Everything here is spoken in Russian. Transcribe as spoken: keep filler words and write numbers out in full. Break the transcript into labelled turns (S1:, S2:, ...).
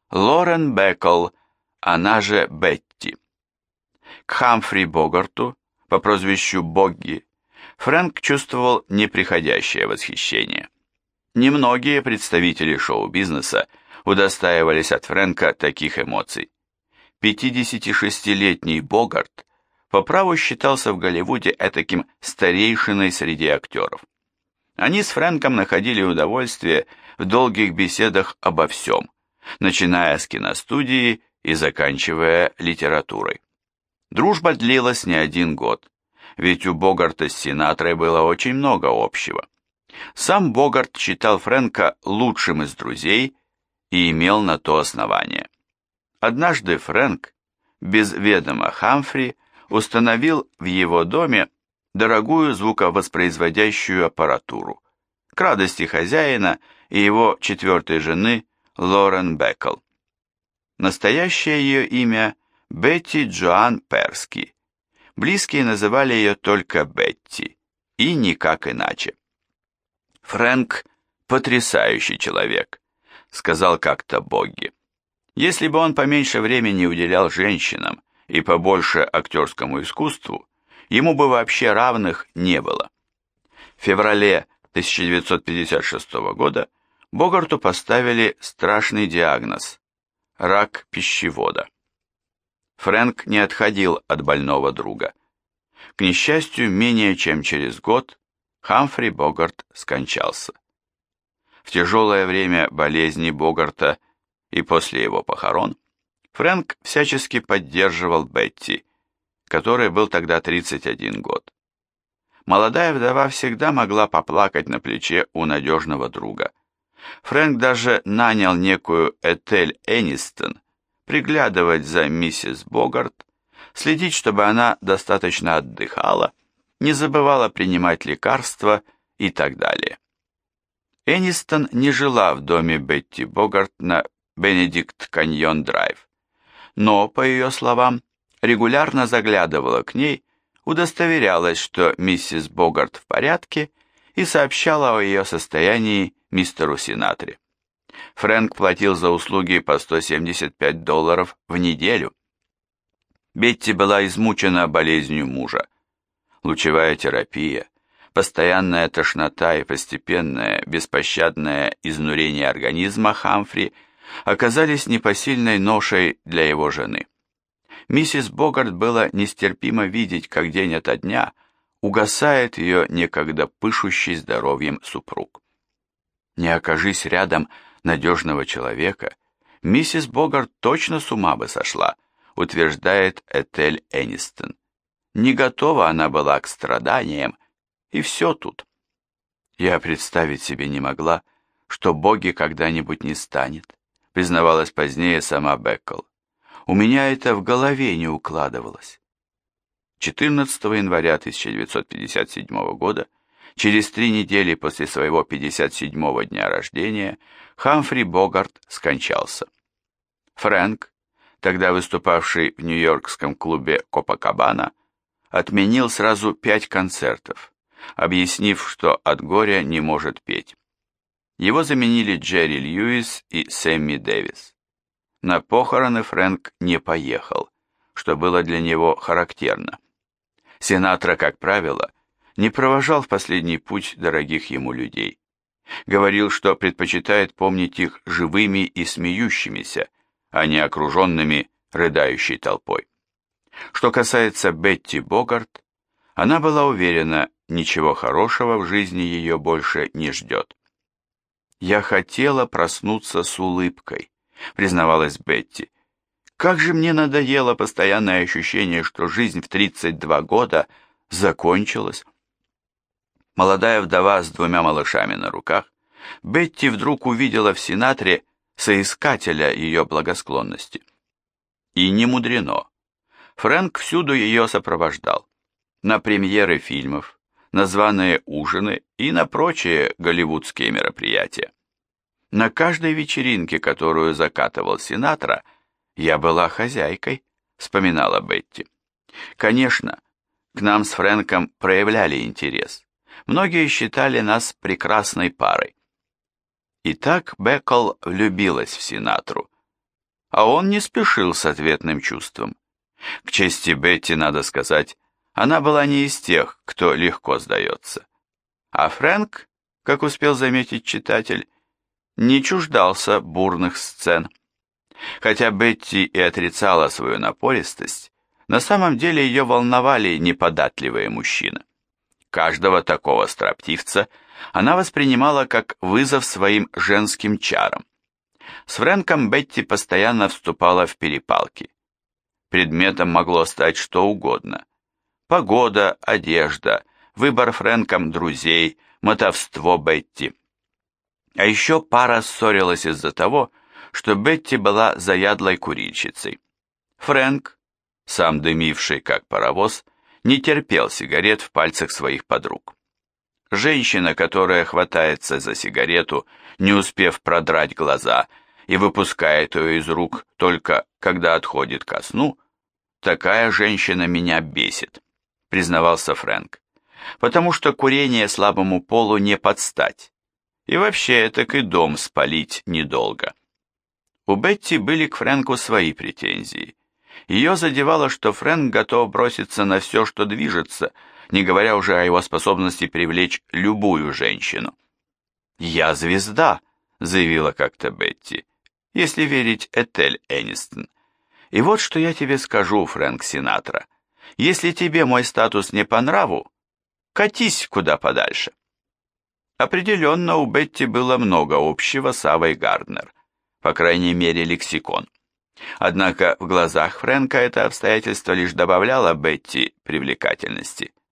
S1: Лорен Бэкл, она же Бетти. К Хамфри Богарту, по прозвищу Богги, Фрэнк чувствовал неприходящее восхищение. Немногие представители шоу-бизнеса удостаивались от Фрэнка таких эмоций. пятидесятишестилетний Богарт по праву считался в Голливуде этаким старейшиной среди актеров. Они с Фрэнком находили удовольствие в долгих беседах обо всем, начиная с киностудии и заканчивая литературой. Дружба длилась не один год, ведь у Богарта с Синатрой было очень много общего. Сам Богарт считал Фрэнка лучшим из друзей и имел на то основание. Однажды Фрэнк, без ведома Хамфри, установил в его доме дорогую звуковоспроизводящую аппаратуру, к радости хозяина и его четвертой жены Лорен Бэкл. Настоящее ее имя Бетти Джоан Перски. Близкие называли ее только Бетти, и никак иначе. «Фрэнк – потрясающий человек», – сказал как-то Богги. Если бы он поменьше времени уделял женщинам и побольше актерскому искусству, ему бы вообще равных не было. В феврале тысяча девятьсот пятьдесят шестого года Богарту поставили страшный диагноз – рак пищевода. Фрэнк не отходил от больного друга. К несчастью, менее чем через год Хамфри Богарт скончался. В тяжелое время болезни Богарта и после его похорон Фрэнк всячески поддерживал Бетти, которой был тогда тридцать один год. Молодая вдова всегда могла поплакать на плече у надежного друга. Фрэнк даже нанял некую Этель Энистон приглядывать за миссис Богарт, следить, чтобы она достаточно отдыхала, не забывала принимать лекарства и так далее. Энистон не жила в доме Бетти Богарт на Бенедикт-Каньон-Драйв, но, по ее словам, регулярно заглядывала к ней, удостоверялась, что миссис Богарт в порядке, и сообщала о ее состоянии мистеру Синатре. Фрэнк платил за услуги по сто семьдесят пять долларов в неделю. Бетти была измучена болезнью мужа. Лучевая терапия, постоянная тошнота и постепенное беспощадное изнурение организма Хамфри оказались непосильной ношей для его жены. Миссис Богарт было нестерпимо видеть, как день ото дня угасает ее некогда пышущий здоровьем супруг. Не окажись рядом надежного человека, миссис Богарт точно с ума бы сошла, утверждает Этель Энистон. Не готова она была к страданиям, и все тут. Я представить себе не могла, что Богги когда-нибудь не станет, признавалась позднее сама Бэкл. У меня это в голове не укладывалось. четырнадцатого января тысяча девятьсот пятьдесят седьмого года, через три недели после своего пятьдесят седьмого дня рождения, Хамфри Богарт скончался. Фрэнк, тогда выступавший в нью-йоркском клубе Копакабана, отменил сразу пять концертов, объяснив, что от горя не может петь. Его заменили Джерри Льюис и Сэмми Дэвис. На похороны Фрэнк не поехал, что было для него характерно. Синатра, как правило, не провожал в последний путь дорогих ему людей. Говорил, что предпочитает помнить их живыми и смеющимися, а не окруженными рыдающей толпой. Что касается Бетти Богарт, она была уверена, ничего хорошего в жизни ее больше не ждет. «Я хотела проснуться с улыбкой», — признавалась Бетти. «Как же мне надоело постоянное ощущение, что жизнь в тридцать два года закончилась». Молодая вдова с двумя малышами на руках, Бетти вдруг увидела в Синатре соискателя ее благосклонности. И не мудрено. Фрэнк всюду ее сопровождал. На премьеры фильмов, на званые ужины и на прочие голливудские мероприятия. На каждой вечеринке, которую закатывал Синатра, я была хозяйкой, вспоминала Бетти. Конечно, к нам с Фрэнком проявляли интерес. Многие считали нас прекрасной парой. И так Бэкл влюбилась в Синатру. а он не спешил с ответным чувством. К чести Бетти, надо сказать, она была не из тех, кто легко сдается. А Фрэнк, как успел заметить читатель, не чуждался бурных сцен. Хотя Бетти и отрицала свою напористость, на самом деле ее волновали неподатливые мужчины. Каждого такого строптивца она воспринимала как вызов своим женским чарам. С Фрэнком Бетти постоянно вступала в перепалки. Предметом могло стать что угодно. Погода, одежда, выбор Фрэнком друзей, мотовство Бетти. А еще пара ссорилась из-за того, что Бетти была заядлой курильщицей. Фрэнк, сам дымивший как паровоз, не терпел сигарет в пальцах своих подруг. Женщина, которая хватается за сигарету, не успев продрать глаза, и выпускает ее из рук только когда отходит ко сну, такая женщина меня бесит, признавался Фрэнк, потому что курение слабому полу не подстать, и вообще так и дом спалить недолго. У Бетти были к Фрэнку свои претензии. Ее задевало, что Фрэнк готов броситься на все, что движется, не говоря уже о его способности привлечь любую женщину. «Я звезда», — заявила как-то Бетти, если верить Этель Энистон. «И вот что я тебе скажу, Фрэнк Синатра. Если тебе мой статус не по нраву, катись куда подальше». Определенно у Бетти было много общего с Авой Гарднер, по крайней мере лексикон. Однако в глазах Фрэнка это обстоятельство лишь добавляло Бетти привлекательности.